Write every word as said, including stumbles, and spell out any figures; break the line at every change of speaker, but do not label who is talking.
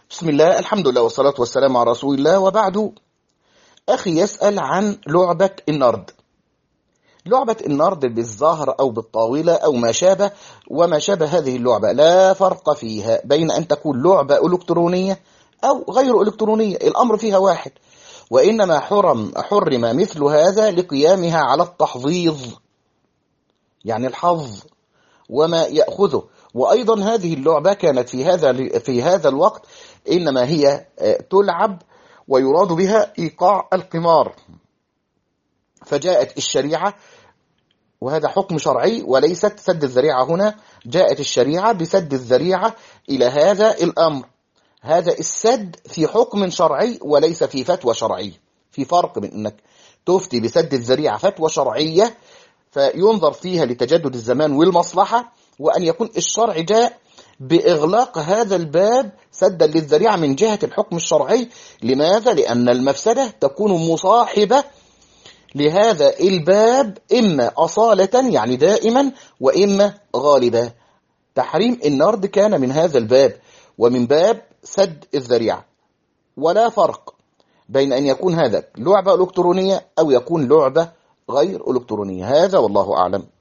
بسم الله، الحمد لله والصلاة والسلام على رسول الله، وبعد. أخي يسأل عن لعبة النرد. لعبة النرد بالزهر أو بالطاولة أو ما شابه وما شابه هذه اللعبة، لا فرق فيها بين أن تكون لعبة إلكترونية أو غير إلكترونية، الأمر فيها واحد. وإنما حرم حرم مثل هذا لقيامها على التحظيظ، يعني الحظ وما يأخذه. وأيضا هذه اللعبة كانت في هذا في هذا الوقت إنما هي تلعب ويراد بها إيقاع القمار، فجاءت الشريعة، وهذا حكم شرعي وليست سد الذريعة. هنا جاءت الشريعة بسد الذريعة إلى هذا الأمر. هذا السد في حكم شرعي وليس في فتوى شرعية. في فرق بين أنك تفتي بسد الذريعة فتوى شرعية فينظر فيها لتجدد الزمان والمصلحة، وأن يكون الشرع جاء بإغلاق هذا الباب سدا للذريعة من جهة الحكم الشرعي. لماذا؟ لأن المفسدة تكون مصاحبة لهذا الباب، إما أصالة يعني دائما، وإما غالبا. تحريم النرد كان من هذا الباب ومن باب سد الذريعة، ولا فرق بين أن يكون هذا لعبة إلكترونية أو يكون لعبة غير إلكترونية. هذا والله أعلم.